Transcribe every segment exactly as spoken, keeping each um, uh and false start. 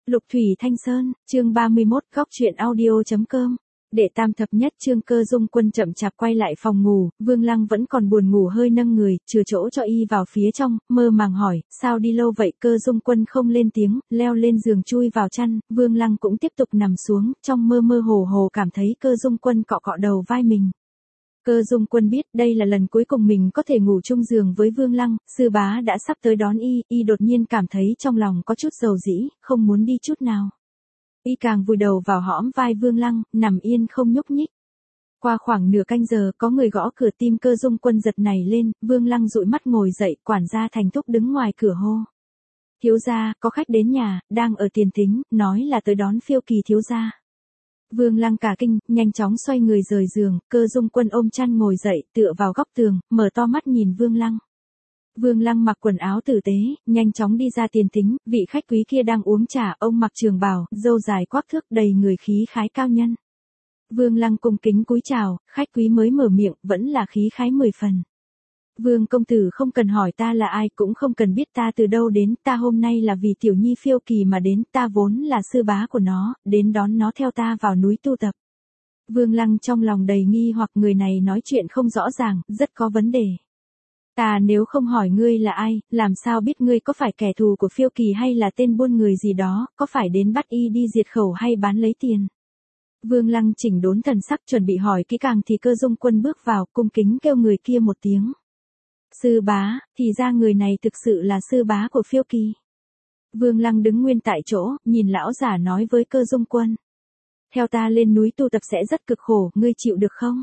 Lục Thủy Thanh Sơn, chương ba mươi mốt, góc truyện audio.com. Để tam thập nhất chương Cơ Dung Quân chậm chạp quay lại phòng ngủ, Vương Lăng vẫn còn buồn ngủ hơi nâng người, chừa chỗ cho y vào phía trong, mơ màng hỏi, sao đi lâu vậy? Cơ Dung Quân không lên tiếng, leo lên giường chui vào chăn, Vương Lăng cũng tiếp tục nằm xuống, trong mơ mơ hồ hồ cảm thấy Cơ Dung Quân cọ cọ đầu vai mình. Cơ Dung Quân biết đây là lần cuối cùng mình có thể ngủ chung giường với Vương Lăng, sư bá đã sắp tới đón y, y đột nhiên cảm thấy trong lòng có chút dầu dĩ, không muốn đi chút nào. Y càng vùi đầu vào hõm vai Vương Lăng, nằm yên không nhúc nhích. Qua khoảng nửa canh giờ có người gõ cửa, tim Cơ Dung Quân giật nảy lên, Vương Lăng dụi mắt ngồi dậy, quản gia Thành Thúc đứng ngoài cửa hô. Thiếu gia, có khách đến nhà, đang ở tiền thính, nói là tới đón Phiêu Kỳ thiếu gia. Vương Lăng cả kinh, nhanh chóng xoay người rời giường, Cơ Dung Quân ôm chăn ngồi dậy, tựa vào góc tường, mở to mắt nhìn Vương Lăng. Vương Lăng mặc quần áo tử tế, nhanh chóng đi ra tiền thính, vị khách quý kia đang uống trà, ông mặc trường bào, râu dài quắc thước, đầy người khí khái cao nhân. Vương Lăng cung kính cúi chào, khách quý mới mở miệng, vẫn là khí khái mười phần. Vương công tử không cần hỏi ta là ai, cũng không cần biết ta từ đâu đến, ta hôm nay là vì tiểu nhi Phiêu Kỳ mà đến, ta vốn là sư bá của nó, đến đón nó theo ta vào núi tu tập. Vương Lăng trong lòng đầy nghi hoặc, người này nói chuyện không rõ ràng, rất có vấn đề. Ta nếu không hỏi ngươi là ai, làm sao biết ngươi có phải kẻ thù của Phiêu Kỳ hay là tên buôn người gì đó, có phải đến bắt y đi diệt khẩu hay bán lấy tiền. Vương Lăng chỉnh đốn thần sắc chuẩn bị hỏi kỹ càng thì Cơ Dung Quân bước vào, cung kính kêu người kia một tiếng. Sư bá, thì ra người này thực sự là sư bá của Phiêu Kỳ. Vương Lăng đứng nguyên tại chỗ, nhìn lão giả nói với Cơ Dung Quân. Theo ta lên núi tu tập sẽ rất cực khổ, ngươi chịu được không?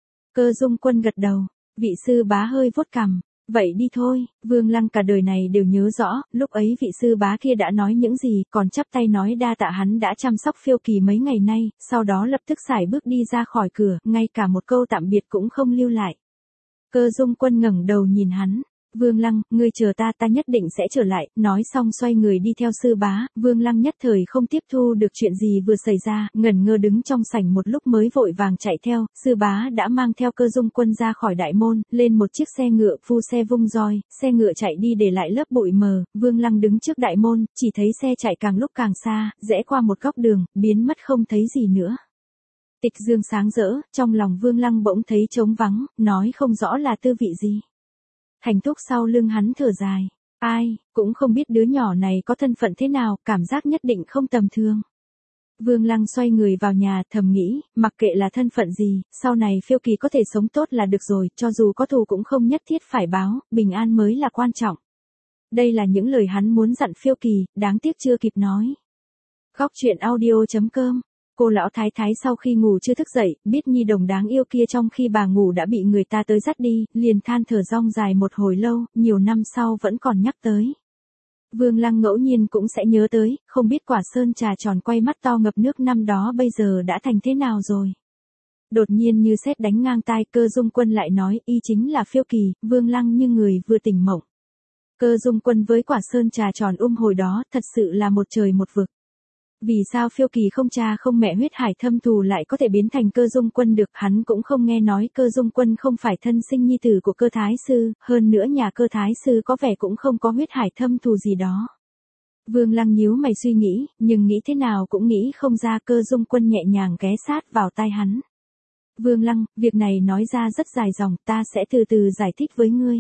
Cơ Dung Quân gật đầu, vị sư bá hơi vuốt cằm. Vậy đi thôi, Vương Lăng cả đời này đều nhớ rõ, lúc ấy vị sư bá kia đã nói những gì, còn chắp tay nói đa tạ hắn đã chăm sóc Phiêu Kỳ mấy ngày nay, sau đó lập tức sải bước đi ra khỏi cửa, ngay cả một câu tạm biệt cũng không lưu lại. Cơ Dung Quân ngẩng đầu nhìn hắn, Vương Lăng, ngươi chờ ta, ta nhất định sẽ trở lại, nói xong xoay người đi theo sư bá. Vương Lăng nhất thời không tiếp thu được chuyện gì vừa xảy ra, ngẩn ngơ đứng trong sảnh một lúc mới vội vàng chạy theo, sư bá đã mang theo Cơ Dung Quân ra khỏi đại môn, lên một chiếc xe ngựa, phu xe vung roi, xe ngựa chạy đi để lại lớp bụi mờ. Vương Lăng đứng trước đại môn, chỉ thấy xe chạy càng lúc càng xa, rẽ qua một góc đường, biến mất không thấy gì nữa. Tịch dương sáng rỡ, trong lòng Vương Lăng bỗng thấy trống vắng, nói không rõ là tư vị gì. Thành Thúc sau lưng hắn thở dài, ai, cũng không biết đứa nhỏ này có thân phận thế nào, cảm giác nhất định không tầm thường. Vương Lăng xoay người vào nhà, thầm nghĩ, mặc kệ là thân phận gì, sau này Phiêu Kỳ có thể sống tốt là được rồi, cho dù có thù cũng không nhất thiết phải báo, bình an mới là quan trọng. Đây là những lời hắn muốn dặn Phiêu Kỳ, đáng tiếc chưa kịp nói. Góc truyện audio.com. Cô lão thái thái sau khi ngủ chưa thức dậy, biết nhi đồng đáng yêu kia trong khi bà ngủ đã bị người ta tới dắt đi, liền than thở rong dài một hồi lâu, nhiều năm sau vẫn còn nhắc tới. Vương Lăng ngẫu nhiên cũng sẽ nhớ tới, không biết quả sơn trà tròn quay mắt to ngập nước năm đó bây giờ đã thành thế nào rồi. Đột nhiên như sét đánh ngang tai, Cơ Dung Quân lại nói, y chính là Phiêu Kỳ. Vương Lăng như người vừa tỉnh mộng. Cơ Dung Quân với quả sơn trà tròn um hồi đó, thật sự là một trời một vực. Vì sao Phiêu Kỳ không cha không mẹ huyết hải thâm thù lại có thể biến thành Cơ Dung Quân được, hắn cũng không nghe nói Cơ Dung Quân không phải thân sinh nhi tử của Cơ Thái Sư, hơn nữa nhà Cơ Thái Sư có vẻ cũng không có huyết hải thâm thù gì đó. Vương Lăng nhíu mày suy nghĩ, nhưng nghĩ thế nào cũng nghĩ không ra. Cơ Dung Quân nhẹ nhàng ghé sát vào tai hắn. Vương Lăng, việc này nói ra rất dài dòng, ta sẽ từ từ giải thích với ngươi.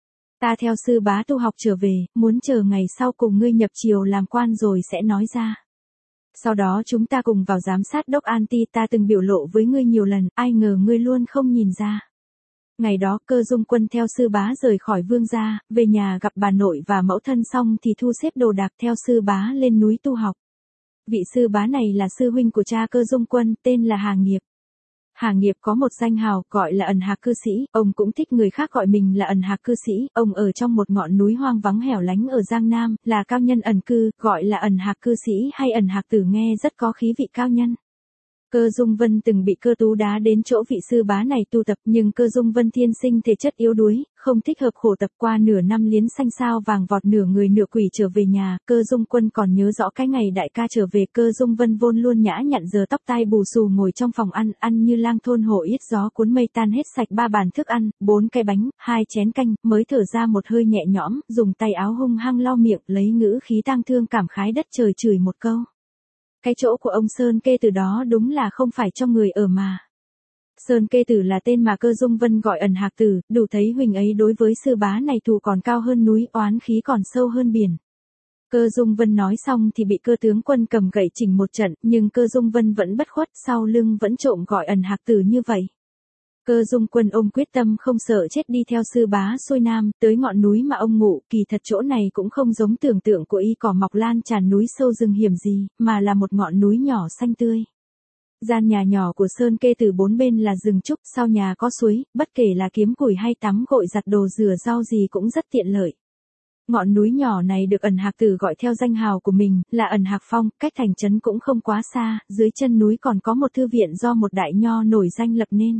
Ta theo sư bá tu học trở về, muốn chờ ngày sau cùng ngươi nhập triều làm quan rồi sẽ nói ra. Sau đó chúng ta cùng vào giám sát đốc an ti, ta từng biểu lộ với ngươi nhiều lần, ai ngờ ngươi luôn không nhìn ra. Ngày đó Cơ Dung Quân theo sư bá rời khỏi Vương gia, về nhà gặp bà nội và mẫu thân xong thì thu xếp đồ đạc theo sư bá lên núi tu học. Vị sư bá này là sư huynh của cha Cơ Dung Quân, tên là Hà Nghiệp. Hà Nghiệp có một danh hào, gọi là ẩn hạc cư sĩ, ông cũng thích người khác gọi mình là ẩn hạc cư sĩ, ông ở trong một ngọn núi hoang vắng hẻo lánh ở Giang Nam, là cao nhân ẩn cư, gọi là ẩn hạc cư sĩ hay ẩn hạc tử, nghe rất có khí vị cao nhân. Cơ Dung Vân từng bị Cơ Tú đá đến chỗ vị sư bá này tu tập, nhưng Cơ Dung Vân thiên sinh thể chất yếu đuối, không thích hợp khổ tập. Qua nửa năm liến xanh sao vàng vọt, nửa người nửa quỷ trở về nhà, Cơ Dung Quân còn nhớ rõ cái ngày đại ca trở về, Cơ Dung Vân vốn luôn nhã nhặn giờ tóc tai bù xù ngồi trong phòng ăn, ăn như lang thôn hổ yết, gió cuốn mây tan, hết sạch ba bàn thức ăn, bốn cái bánh, hai chén canh, mới thở ra một hơi nhẹ nhõm, dùng tay áo hung hăng lau miệng, lấy ngữ khí tang thương cảm khái đất trời chửi một câu. Cái chỗ của ông Sơn Kê Tử đó đúng là không phải cho người ở mà. Sơn Kê Tử là tên mà Cơ Dung Vân gọi ẩn hạc tử, đủ thấy huynh ấy đối với sư bá này thù còn cao hơn núi, oán khí còn sâu hơn biển. Cơ Dung Vân nói xong thì bị Cơ tướng quân cầm gậy chỉnh một trận, nhưng Cơ Dung Vân vẫn bất khuất, sau lưng vẫn trộm gọi ẩn hạc tử như vậy. Cơ Dung Quân ôm quyết tâm không sợ chết đi theo sư bá xuôi nam, tới ngọn núi mà ông ngụ, kỳ thật chỗ này cũng không giống tưởng tượng của y cỏ mọc lan tràn núi sâu rừng hiểm gì, mà là một ngọn núi nhỏ xanh tươi. Gian nhà nhỏ của Sơn Kê Tử bốn bên là rừng trúc, sau nhà có suối, bất kể là kiếm củi hay tắm gội giặt đồ rửa rau gì cũng rất tiện lợi. Ngọn núi nhỏ này được ẩn hạc tử gọi theo danh hào của mình, là ẩn hạc phong, cách thành trấn cũng không quá xa, dưới chân núi còn có một thư viện do một đại nho nổi danh lập nên.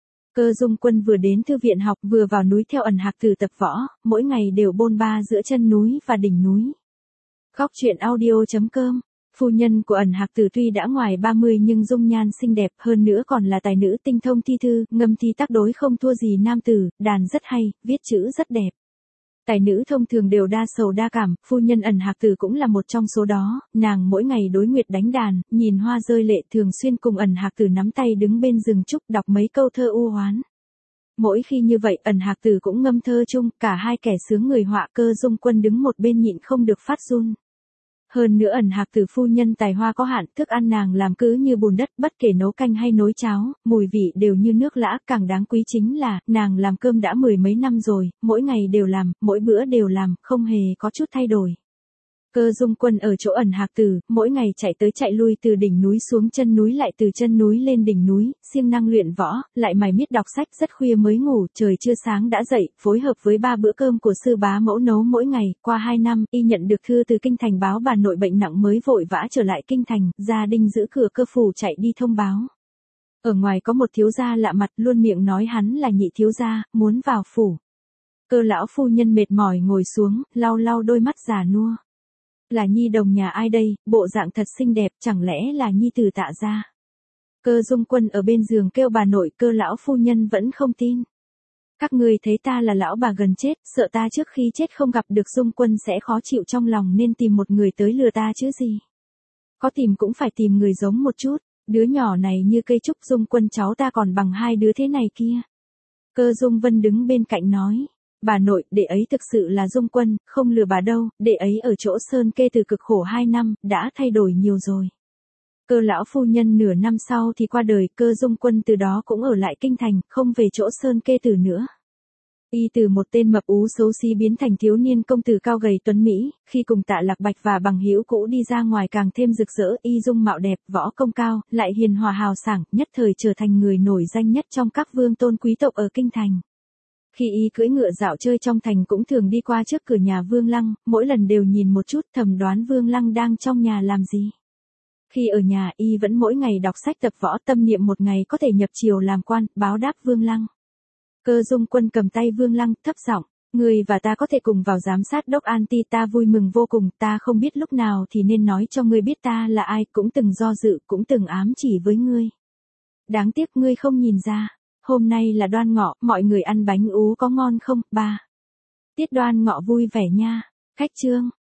Cơ Dung Quân vừa đến thư viện học vừa vào núi theo ẩn hạc tử tập võ, mỗi ngày đều bôn ba giữa chân núi và đỉnh núi. Góc truyện audio chấm com. Phu nhân của ẩn hạc tử tuy đã ngoài ba mươi nhưng dung nhan xinh đẹp, hơn nữa còn là tài nữ tinh thông thi thư, ngâm thi tác đối không thua gì nam tử, đàn rất hay, viết chữ rất đẹp. Tài nữ thông thường đều đa sầu đa cảm, phu nhân ẩn hạc tử cũng là một trong số đó, nàng mỗi ngày đối nguyệt đánh đàn, nhìn hoa rơi lệ, thường xuyên cùng ẩn hạc tử nắm tay đứng bên rừng trúc đọc mấy câu thơ u hoán. Mỗi khi như vậy ẩn hạc tử cũng ngâm thơ chung, cả hai kẻ sướng người họa. Cơ Dung Quân đứng một bên nhịn không được phát run. Hơn nữa ẩn hạc tử phu nhân tài hoa có hạn, thức ăn nàng làm cứ như bùn đất, bất kể nấu canh hay nấu cháo, mùi vị đều như nước lã, càng đáng quý chính là, nàng làm cơm đã mười mấy năm rồi, mỗi ngày đều làm, mỗi bữa đều làm, không hề có chút thay đổi. Cơ Dung Quân ở chỗ ẩn hạc tử, mỗi ngày chạy tới chạy lui từ đỉnh núi xuống chân núi lại từ chân núi lên đỉnh núi, siêng năng luyện võ, lại mải miết đọc sách, rất khuya mới ngủ, trời chưa sáng đã dậy, phối hợp với ba bữa cơm của sư bá mẫu nấu mỗi ngày. Qua hai năm, y nhận được thư từ kinh thành báo bà nội bệnh nặng mới vội vã trở lại kinh thành, gia đình giữ cửa cơ phủ chạy đi thông báo. Ở ngoài có một thiếu gia lạ mặt, luôn miệng nói hắn là nhị thiếu gia, muốn vào phủ. Cơ lão phu nhân mệt mỏi ngồi xuống, lau lau đôi mắt già nua. Là nhi đồng nhà ai đây, bộ dạng thật xinh đẹp, chẳng lẽ là nhi tử Tạ gia? Cơ Dung Quân ở bên giường kêu bà nội, cơ lão phu nhân vẫn không tin. Các ngươi thấy ta là lão bà gần chết, sợ ta trước khi chết không gặp được Dung Quân sẽ khó chịu trong lòng nên tìm một người tới lừa ta chứ gì. Có tìm cũng phải tìm người giống một chút, đứa nhỏ này như cây trúc, Dung Quân cháu ta còn bằng hai đứa thế này kia. Cơ Dung Vân đứng bên cạnh nói. Bà nội, đệ ấy thực sự là Dung Quân, không lừa bà đâu, đệ ấy ở chỗ Sơn Kê Tử cực khổ hai năm, đã thay đổi nhiều rồi. Cơ lão phu nhân nửa năm sau thì qua đời, Cơ Dung Quân từ đó cũng ở lại kinh thành, không về chỗ Sơn Kê Tử nữa. Y từ một tên mập ú xấu xí biến thành thiếu niên công tử cao gầy tuấn mỹ, khi cùng Tạ Lạc Bạch và bằng hữu cũ đi ra ngoài càng thêm rực rỡ, y dung mạo đẹp, võ công cao, lại hiền hòa hào sảng, nhất thời trở thành người nổi danh nhất trong các vương tôn quý tộc ở kinh thành. Khi y cưỡi ngựa dạo chơi trong thành cũng thường đi qua trước cửa nhà Vương Lăng, mỗi lần đều nhìn một chút, thầm đoán Vương Lăng đang trong nhà làm gì. Khi ở nhà y vẫn mỗi ngày đọc sách tập võ, tâm niệm một ngày có thể nhập triều làm quan, báo đáp Vương Lăng. Cơ Dung Quân cầm tay Vương Lăng, thấp giọng, người và ta có thể cùng vào giám sát đốc an ti, ta vui mừng vô cùng, ta không biết lúc nào thì nên nói cho ngươi biết ta là ai, cũng từng do dự, cũng từng ám chỉ với ngươi. Đáng tiếc ngươi không nhìn ra. Hôm nay là Đoan Ngọ, mọi người ăn bánh ú có ngon không, ba? Tiết Đoan Ngọ vui vẻ nha. Khách trương,